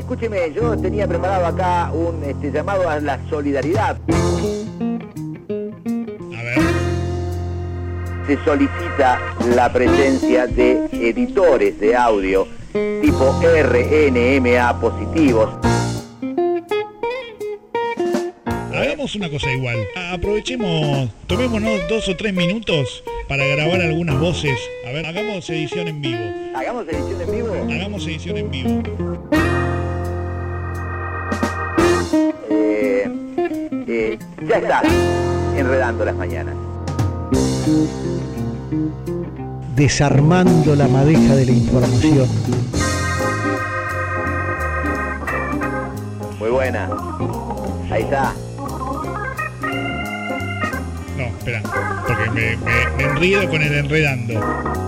escúcheme, yo tenía preparado acá un llamado a la solidaridad. A ver. Se solicita la presencia de editores de audio tipo RNMA positivos. Hagamos una cosa igual. Aprovechemos, tomémonos 2 o 3 minutos para grabar algunas voces. A ver, hagamos edición en vivo. ¿Hagamos edición en vivo? Hagamos edición en vivo. Ya está, enredando las mañanas. Desarmando la madeja de la información. Muy buena. Ahí está. No, espera, porque me enredo con el enredando.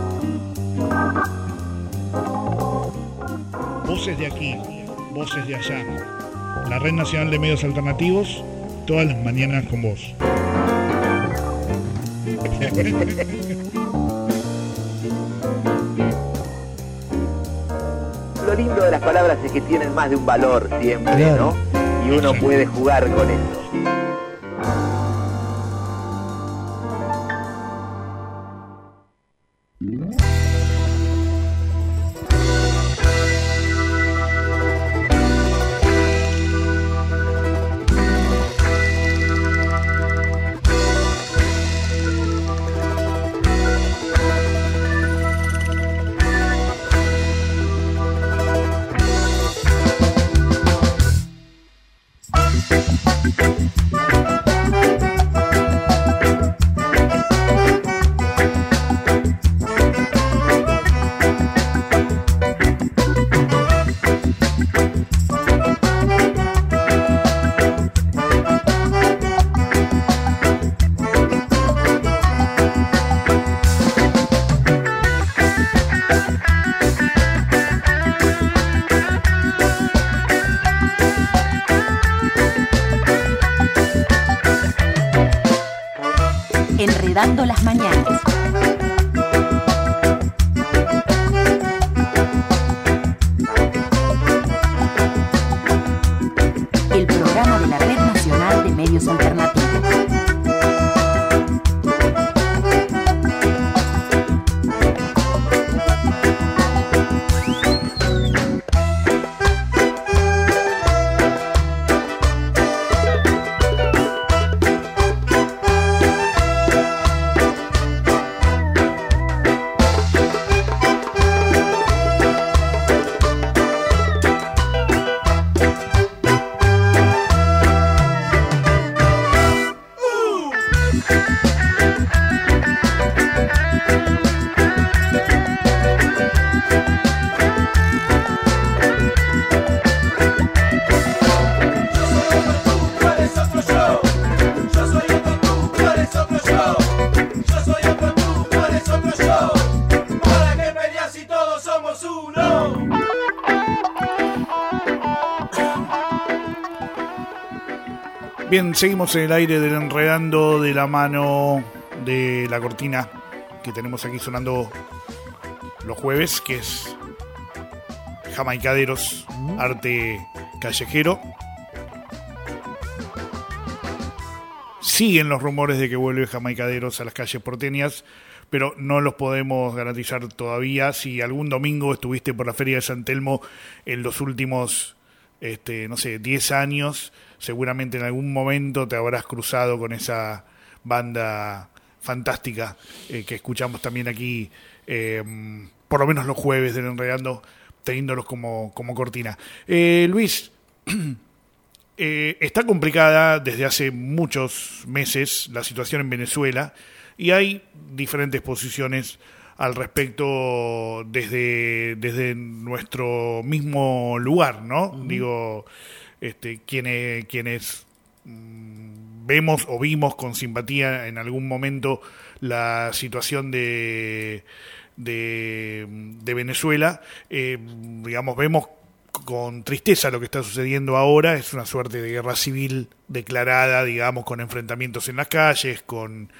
Voces de aquí, voces de allá. La Red Nacional de Medios Alternativos, todas las mañanas con vos. Lo lindo de las palabras es que tienen más de un valor siempre, claro, ¿no? Y uno puede jugar con eso. Enredando las mañanas. El programa de la Red Nacional de Medios Alternativos. Bien, seguimos en el aire del Enredando de la mano de la cortina que tenemos aquí sonando los jueves, que es Jamaicaderos, arte callejero. Siguen los rumores de que vuelve Jamaicaderos a las calles porteñas, pero no los podemos garantizar todavía. Si algún domingo estuviste por la Feria de San Telmo en los últimos 10 años, seguramente en algún momento te habrás cruzado con esa banda fantástica que escuchamos también aquí, por lo menos los jueves del Enredando, teniéndolos como cortina. Luis, está complicada desde hace muchos meses la situación en Venezuela y hay diferentes posiciones al respecto desde nuestro mismo lugar, ¿no? Uh-huh. Digo, quienes vemos o vimos con simpatía en algún momento la situación de Venezuela, digamos, vemos con tristeza lo que está sucediendo ahora. Es una suerte de guerra civil declarada, digamos, con enfrentamientos en las calles, con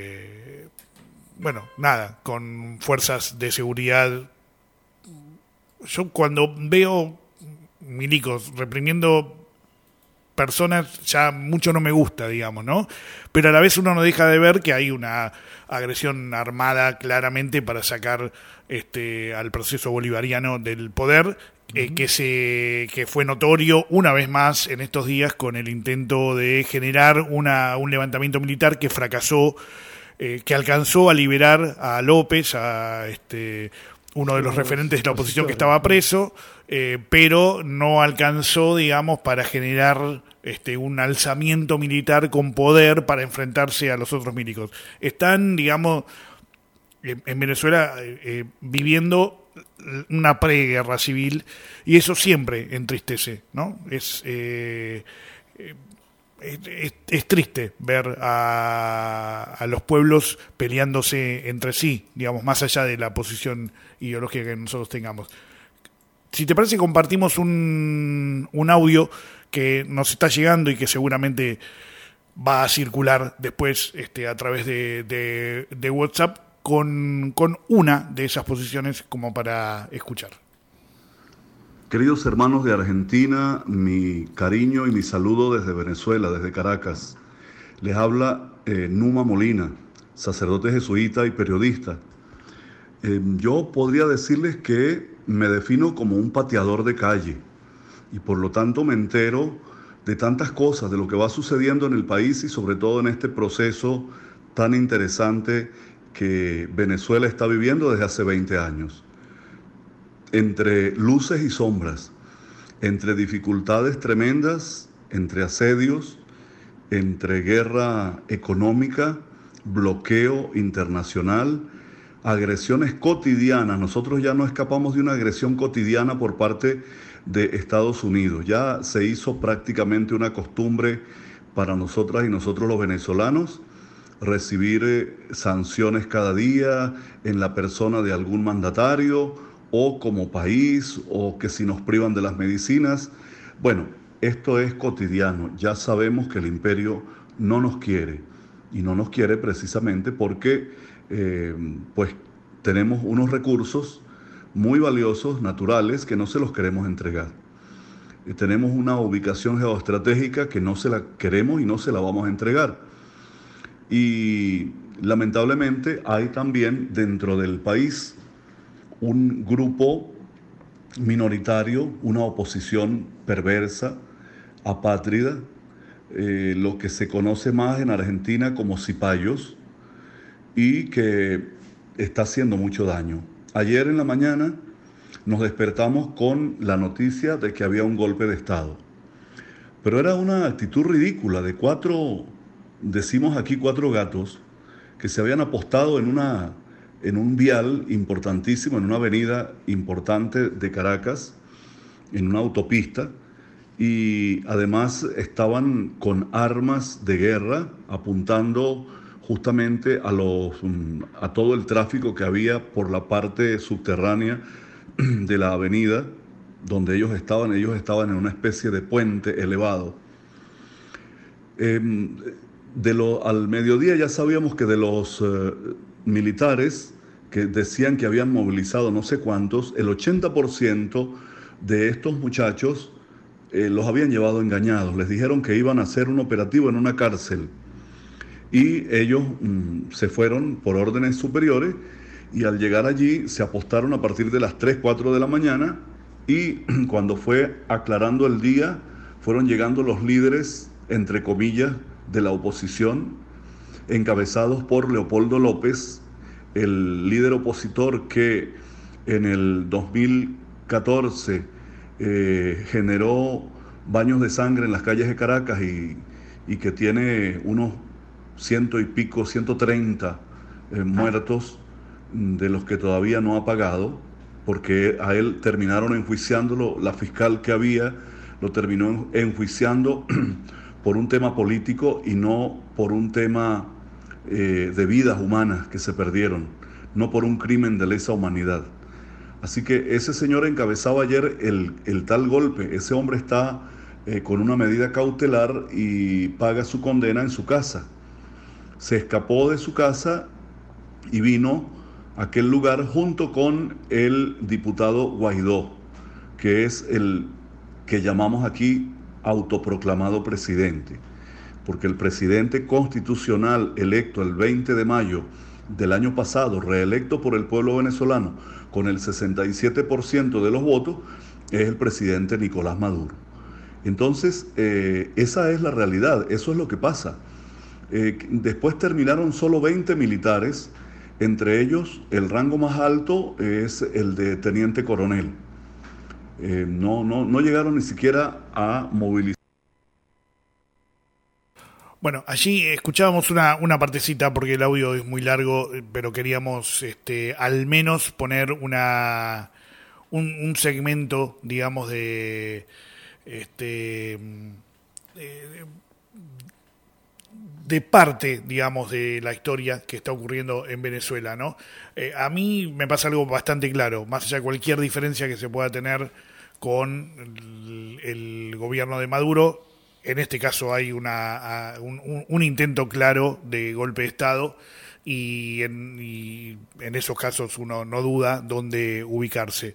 con fuerzas de seguridad yo cuando veo milicos reprimiendo personas, ya mucho no me gusta, digamos, ¿no? Pero a la vez uno no deja de ver que hay una agresión armada claramente para sacar al proceso bolivariano del poder, que fue notorio una vez más en estos días con el intento de generar un levantamiento militar que fracasó, que alcanzó a liberar a López, a uno de los referentes de la oposición que estaba preso, pero no alcanzó, digamos, para generar un alzamiento militar con poder para enfrentarse a los otros milicos. Están, digamos, en Venezuela viviendo una preguerra civil, y eso siempre entristece, ¿no? Es triste ver a los pueblos peleándose entre sí, digamos, más allá de la posición ideológica que nosotros tengamos. Si te parece, compartimos un audio que nos está llegando y que seguramente va a circular después a través de WhatsApp con una de esas posiciones como para escuchar. Queridos hermanos de Argentina, mi cariño y mi saludo desde Venezuela, desde Caracas. Les habla Numa Molina, sacerdote jesuita y periodista. Yo podría decirles que me defino como un pateador de calle y por lo tanto me entero de tantas cosas, de lo que va sucediendo en el país y sobre todo en este proceso tan interesante que Venezuela está viviendo desde hace 20 años. Entre luces y sombras, entre dificultades tremendas, entre asedios, entre guerra económica, bloqueo internacional, agresiones cotidianas. Nosotros ya no escapamos de una agresión cotidiana por parte de Estados Unidos. Ya se hizo prácticamente una costumbre para nosotras y nosotros los venezolanos recibir sanciones cada día en la persona de algún mandatario o como país, o que si nos privan de las medicinas. Bueno, esto es cotidiano. Ya sabemos que el imperio no nos quiere, y no nos quiere precisamente porque pues tenemos unos recursos muy valiosos, naturales, que no se los queremos entregar. Tenemos una ubicación geoestratégica que no se la queremos y no se la vamos a entregar. Y lamentablemente hay también dentro del país un grupo minoritario, una oposición perversa, apátrida, lo que se conoce más en Argentina como cipayos, y que está haciendo mucho daño. Ayer en la mañana nos despertamos con la noticia de que había un golpe de Estado. Pero era una actitud ridícula de decimos aquí cuatro gatos, que se habían apostado en un vial importantísimo, en una avenida importante de Caracas, en una autopista, y además estaban con armas de guerra apuntando justamente a todo el tráfico que había por la parte subterránea de la avenida donde ellos estaban en una especie de puente elevado. Al mediodía ya sabíamos que de los militares que decían que habían movilizado no sé cuántos, el 80% de estos muchachos los habían llevado engañados. Les dijeron que iban a hacer un operativo en una cárcel. Y ellos se fueron por órdenes superiores, y al llegar allí se apostaron a partir de las 3, 4 de la mañana, y cuando fue aclarando el día fueron llegando los líderes, entre comillas, de la oposición, encabezados por Leopoldo López, el líder opositor que en el 2014 generó baños de sangre en las calles de Caracas y que tiene unos 130 muertos, de los que todavía no ha pagado, porque a él terminaron enjuiciándolo, la fiscal que había lo terminó enjuiciando por un tema político y no por un tema de vidas humanas que se perdieron, no por un crimen de lesa humanidad. Así que ese señor encabezaba ayer el tal golpe. Ese hombre está con una medida cautelar y paga su condena en su casa. Se escapó de su casa y vino aquel lugar junto con el diputado Guaidó, que es el que llamamos aquí autoproclamado presidente, porque el presidente constitucional electo el 20 de mayo del año pasado, reelecto por el pueblo venezolano con el 67% de los votos, es el presidente Nicolás Maduro. Entonces, esa es la realidad, eso es lo que pasa. Después terminaron solo 20 militares, entre ellos el rango más alto es el de teniente coronel. No llegaron ni siquiera a movilizar. Bueno, allí escuchábamos una partecita porque el audio es muy largo, pero queríamos al menos poner un segmento, digamos, de parte, digamos, de la historia que está ocurriendo en Venezuela, ¿no? A mí me pasa algo bastante claro, más allá de cualquier diferencia que se pueda tener con el gobierno de Maduro. En este caso hay un intento claro de golpe de Estado y en esos casos uno no duda dónde ubicarse.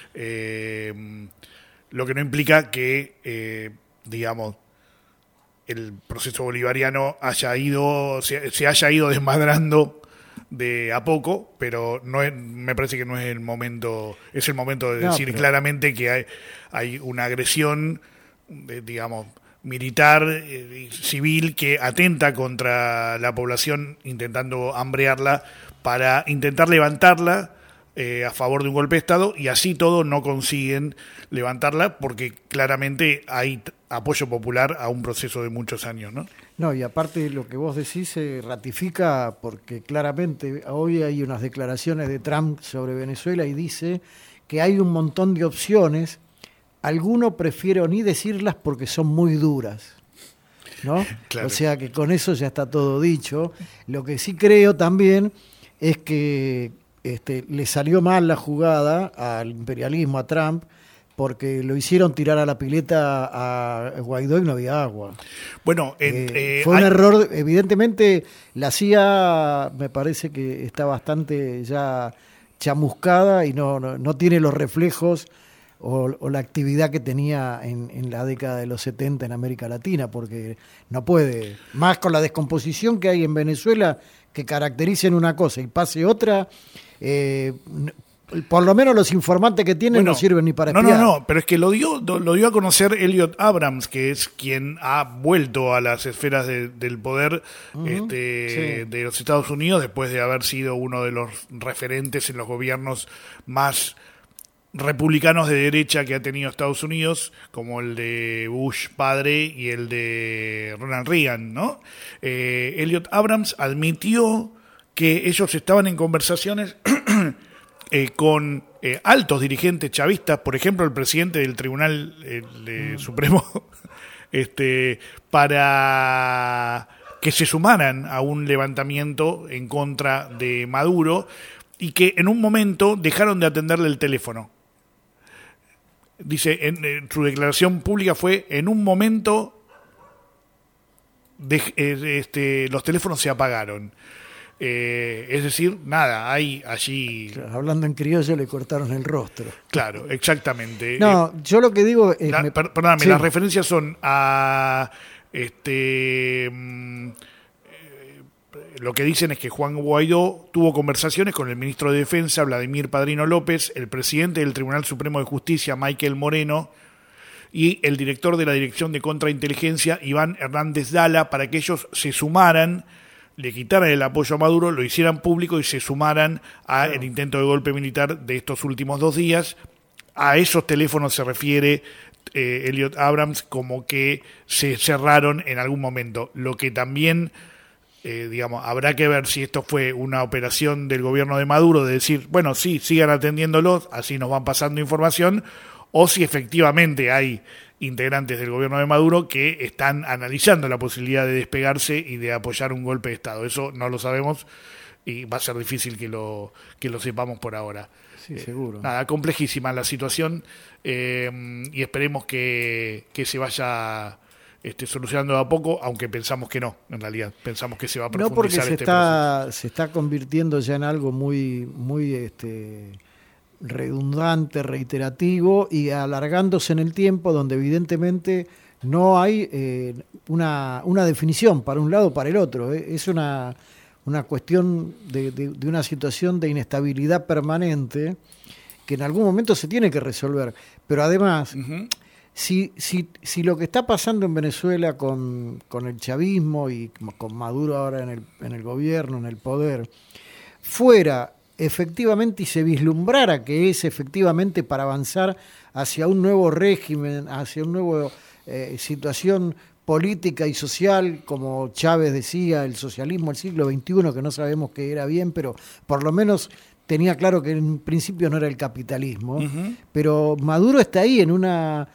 Lo que no implica que, digamos, el proceso bolivariano se haya ido desmadrando de a poco, pero me parece que no es el momento, es el momento de decir claramente que hay una agresión, digamos, militar, civil, que atenta contra la población, intentando hambrearla para intentar levantarla a favor de un golpe de Estado, y así todo no consiguen levantarla porque claramente hay apoyo popular a un proceso de muchos años, ¿no? No, y aparte lo que vos decís se ratifica porque claramente hoy hay unas declaraciones de Trump sobre Venezuela y dice que hay un montón de opciones. Algunos prefiero ni decirlas porque son muy duras, ¿no? Claro. O sea que con eso ya está todo dicho. Lo que sí creo también es que le salió mal la jugada al imperialismo, a Trump, porque lo hicieron tirar a la pileta a Guaidó y no había agua. Bueno, fue un error. Evidentemente la CIA me parece que está bastante ya chamuscada y no tiene los reflejos o la actividad que tenía en la década de los 70 en América Latina, porque no puede, más con la descomposición que hay en Venezuela, que caractericen una cosa y pase otra, por lo menos los informantes que tienen no sirven ni para espiar. No, pero es que lo dio a conocer Elliot Abrams, que es quien ha vuelto a las esferas del poder de los Estados Unidos después de haber sido uno de los referentes en los gobiernos más republicanos de derecha que ha tenido Estados Unidos, como el de Bush padre y el de Ronald Reagan, ¿no? Elliot Abrams admitió que ellos estaban en conversaciones con altos dirigentes chavistas, por ejemplo el presidente del Tribunal Supremo, para que se sumaran a un levantamiento en contra de Maduro, y que en un momento dejaron de atenderle el teléfono. Dice, en su declaración pública fue: en un momento los teléfonos se apagaron. Es decir, nada, hay allí... Claro, hablando en criollo, le cortaron el rostro. Claro, exactamente. No, yo lo que digo... Perdóname, sí. Las referencias son a... lo que dicen es que Juan Guaidó tuvo conversaciones con el ministro de Defensa, Vladimir Padrino López, el presidente del Tribunal Supremo de Justicia, Michael Moreno, y el director de la Dirección de Contrainteligencia, Iván Hernández Dala, para que ellos se sumaran, le quitaran el apoyo a Maduro, lo hicieran público y se sumaran al intento de golpe militar de estos últimos 2 días. A esos teléfonos se refiere Elliot Abrams como que se cerraron en algún momento. Lo que también, habrá que ver si esto fue una operación del gobierno de Maduro, de decir, bueno, sí, sigan atendiéndolos, así nos van pasando información, o si efectivamente hay integrantes del gobierno de Maduro que están analizando la posibilidad de despegarse y de apoyar un golpe de Estado. Eso no lo sabemos y va a ser difícil que lo sepamos por ahora. Sí, seguro. Nada, complejísima la situación, y esperemos que se vaya solucionando de a poco, aunque pensamos que no, en realidad. Pensamos que se va a No, porque profundizar se está convirtiendo ya en algo muy redundante, reiterativo y alargándose en el tiempo, donde evidentemente no hay una definición para un lado o para el otro. Es una cuestión de una situación de inestabilidad permanente que en algún momento se tiene que resolver. Pero además, si lo que está pasando en Venezuela con el chavismo y con Maduro ahora en el gobierno, en el poder, fuera efectivamente y se vislumbrara que es efectivamente para avanzar hacia un nuevo régimen, hacia una nueva situación política y social, como Chávez decía, el socialismo del siglo XXI, que no sabemos qué era bien, pero por lo menos tenía claro que en principio no era el capitalismo, pero Maduro está ahí en una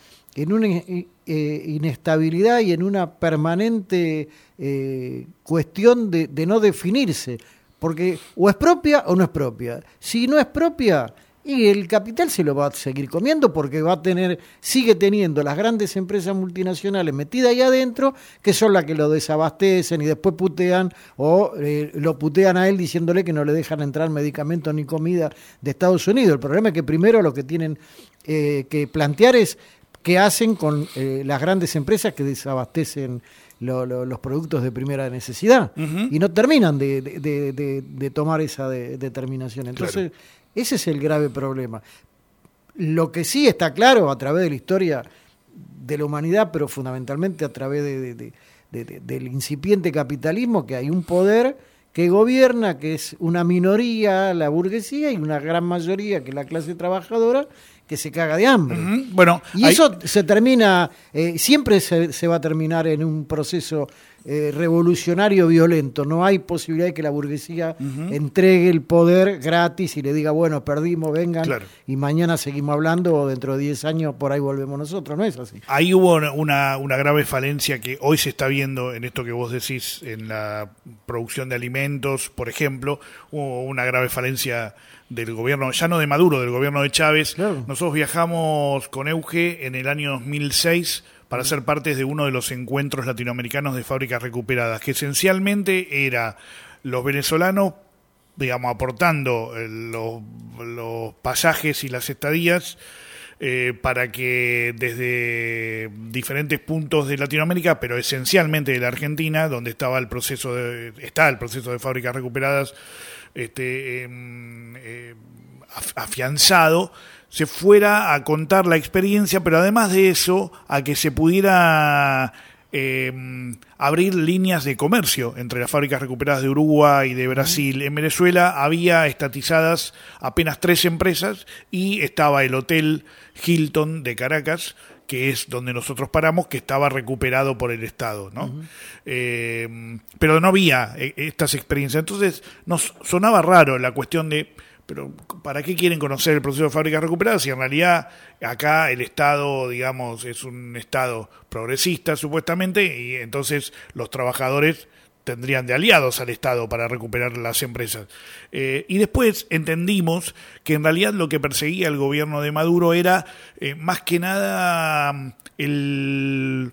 inestabilidad y en una permanente cuestión de no definirse, porque o es propia o no es propia. Si no es propia, y el capital se lo va a seguir comiendo porque sigue teniendo las grandes empresas multinacionales metidas ahí adentro, que son las que lo desabastecen y después putean o lo putean a él diciéndole que no le dejan entrar medicamentos ni comida de Estados Unidos. El problema es que primero lo que tienen que plantear es qué hacen con las grandes empresas que desabastecen los productos de primera necesidad y no terminan de tomar esa determinación. Entonces, claro, ese es el grave problema. Lo que sí está claro a través de la historia de la humanidad, pero fundamentalmente a través del incipiente capitalismo, que hay un poder que gobierna, que es una minoría, la burguesía, y una gran mayoría, que es la clase trabajadora, que se caga de hambre. Bueno, y eso se termina, siempre se va a terminar en un proceso revolucionario violento. No hay posibilidad de que la burguesía entregue el poder gratis y le diga, bueno, perdimos, vengan, claro, y mañana seguimos hablando, o dentro de 10 años por ahí volvemos nosotros. No es así. Ahí hubo una grave falencia que hoy se está viendo en esto que vos decís, en la producción de alimentos, por ejemplo. Hubo una grave falencia del gobierno, ya no de Maduro, del gobierno de Chávez. Claro. Nosotros viajamos con Euge en el año 2006 para ser parte de uno de los encuentros latinoamericanos de fábricas recuperadas, que esencialmente era los venezolanos, digamos, aportando los pasajes y las estadías para que desde diferentes puntos de Latinoamérica, pero esencialmente de la Argentina, donde está el proceso de fábricas recuperadas, afianzado, se fuera a contar la experiencia, pero además de eso, a que se pudiera abrir líneas de comercio entre las fábricas recuperadas de Uruguay y de Brasil. En Venezuela había estatizadas apenas 3 empresas y estaba el Hotel Hilton de Caracas, que es donde nosotros paramos, que estaba recuperado por el Estado, ¿no? Pero no había estas experiencias. Entonces nos sonaba raro la cuestión de, pero ¿para qué quieren conocer el proceso de fábricas recuperadas si en realidad acá el Estado, digamos, es un Estado progresista supuestamente, y entonces los trabajadores tendrían de aliados al Estado para recuperar las empresas? Y después entendimos que en realidad lo que perseguía el gobierno de Maduro era más que nada el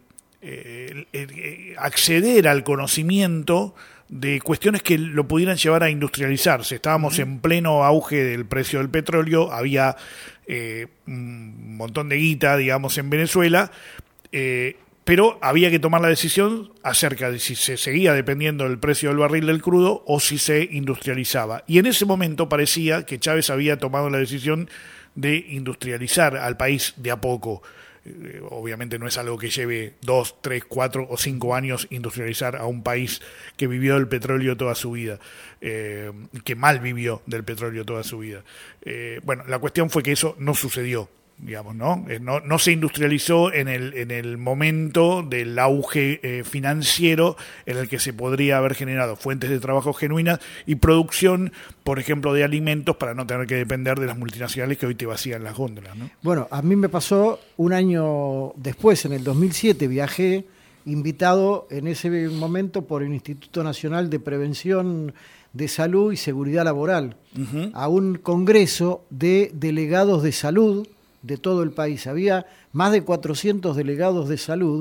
acceder al conocimiento de cuestiones que lo pudieran llevar a industrializarse. Estábamos en pleno auge del precio del petróleo, había un montón de guita, digamos, en Venezuela, pero había que tomar la decisión acerca de si se seguía dependiendo del precio del barril del crudo o si se industrializaba. Y en ese momento parecía que Chávez había tomado la decisión de industrializar al país de a poco. Obviamente no es algo que lleve 2, 3, 4 o 5 años industrializar a un país que vivió del petróleo toda su vida, que mal vivió del petróleo toda su vida. Bueno, la cuestión fue que eso no sucedió, digamos, ¿no? No se industrializó en el momento del auge financiero en el que se podría haber generado fuentes de trabajo genuinas y producción, por ejemplo, de alimentos, para no tener que depender de las multinacionales que hoy te vacían las góndolas, ¿no? Bueno, a mí me pasó un año después, en el 2007, viajé invitado en ese momento por el Instituto Nacional de Prevención de Salud y Seguridad Laboral a un congreso de delegados de salud de todo el país. Había más de 400 delegados de salud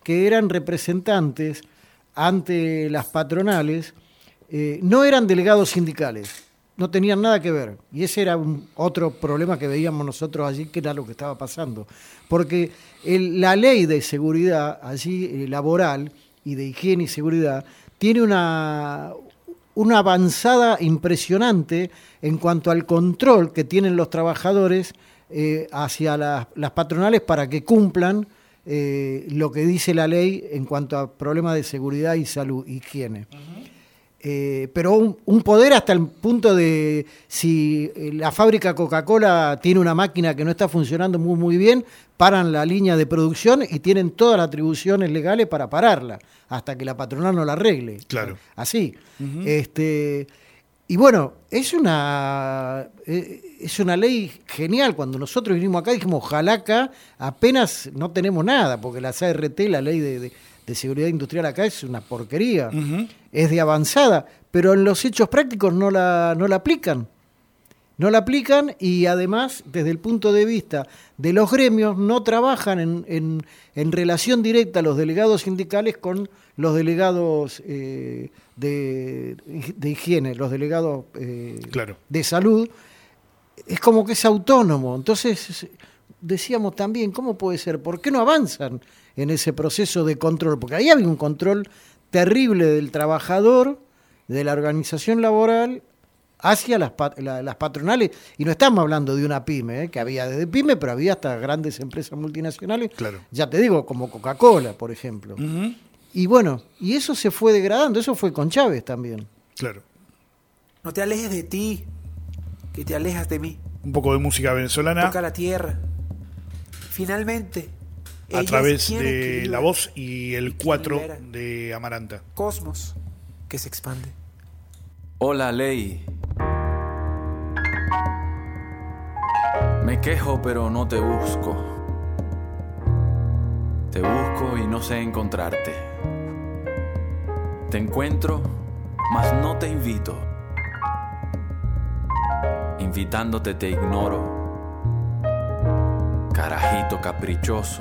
que eran representantes ante las patronales, no eran delegados sindicales, no tenían nada que ver. Y ese era otro problema que veíamos nosotros allí, que era lo que estaba pasando. Porque la ley de seguridad allí, laboral y de higiene y seguridad, tiene una avanzada impresionante en cuanto al control que tienen los trabajadores hacia las patronales para que cumplan lo que dice la ley en cuanto a problemas de seguridad y salud, higiene. Pero un poder hasta el punto de si la fábrica Coca-Cola tiene una máquina que no está funcionando muy bien, paran la línea de producción y tienen todas las atribuciones legales para pararla hasta que la patronal no la arregle. Claro. Así. Y bueno, es una ley genial. Cuando nosotros vinimos acá dijimos, ojalá acá apenas no tenemos nada, porque la CRT, la ley de seguridad industrial acá es una porquería. Es de avanzada, pero en los hechos prácticos no la aplican. No la aplican y además, desde el punto de vista de los gremios, no trabajan en relación directa los delegados sindicales con los delegados de higiene, los delegados claro. de salud. Es como que es autónomo. Entonces, decíamos también, ¿cómo puede ser? ¿Por qué no avanzan en ese proceso de control? Porque ahí había un control terrible del trabajador, de la organización laboral, hacia las patronales, y no estamos hablando de una pyme, que había desde pyme, pero había hasta grandes empresas multinacionales, claro. Ya te digo, como Coca-Cola, por ejemplo. Y bueno, y eso se fue degradando, eso fue con Chávez también. Claro. No te alejes de ti, que te alejas de mí. Un poco de música venezolana. Toca la tierra. Finalmente, a través de la voz y el 4 de Amaranta. Cosmos que se expande. Hola, Ley. Me quejo, pero no te busco. Te busco y no sé encontrarte. Te encuentro, mas no te invito. Invitándote te ignoro. Carajito caprichoso.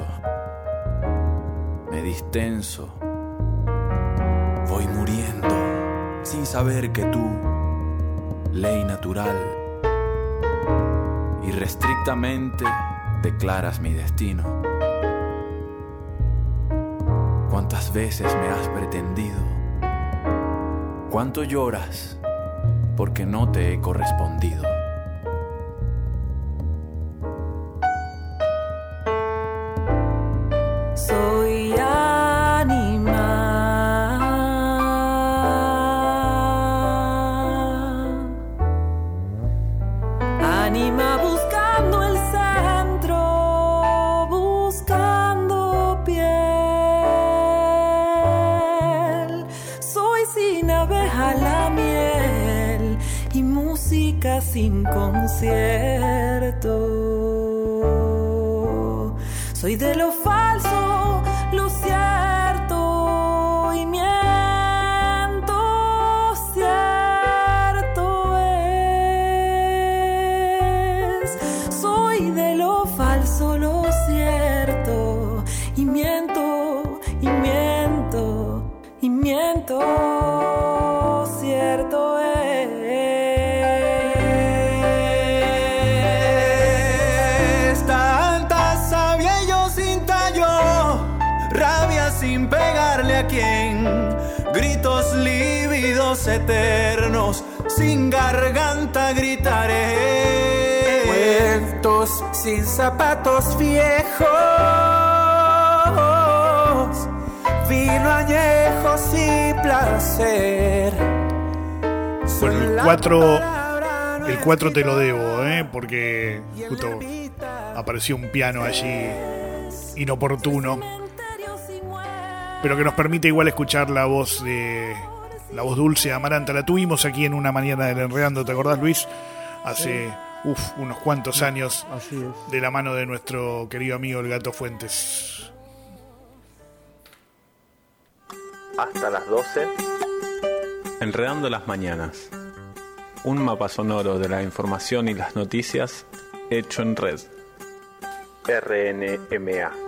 Me distenso. Voy muriendo sin saber que tú, ley natural, irrestrictamente declaras mi destino. ¿Cuántas veces me has pretendido? ¿Cuánto lloras porque no te he correspondido? Soy animal, anima buscando el centro, buscando piel. Soy sin abeja la miel y música sin concierto. Soy de lo falso, lo cierto y miento, cierto es. Soy de lo falso, lo cierto y miento, y miento, y miento, cierto es. Sin pegarle a quien, gritos lívidos eternos, sin garganta gritaré. Muertos sin zapatos viejos, vino añejos y placer. Bueno, el 4 te lo debo, porque justo apareció un piano allí inoportuno, pero que nos permite igual escuchar la voz dulce de Amaranta. La tuvimos aquí en una mañana del Enredando, ¿te acordás, Luis? Hace unos cuantos años, así es, de la mano de nuestro querido amigo el Gato Fuentes. Hasta las 12. Enredando las mañanas. Un mapa sonoro de la información y las noticias hecho en red. RNMA.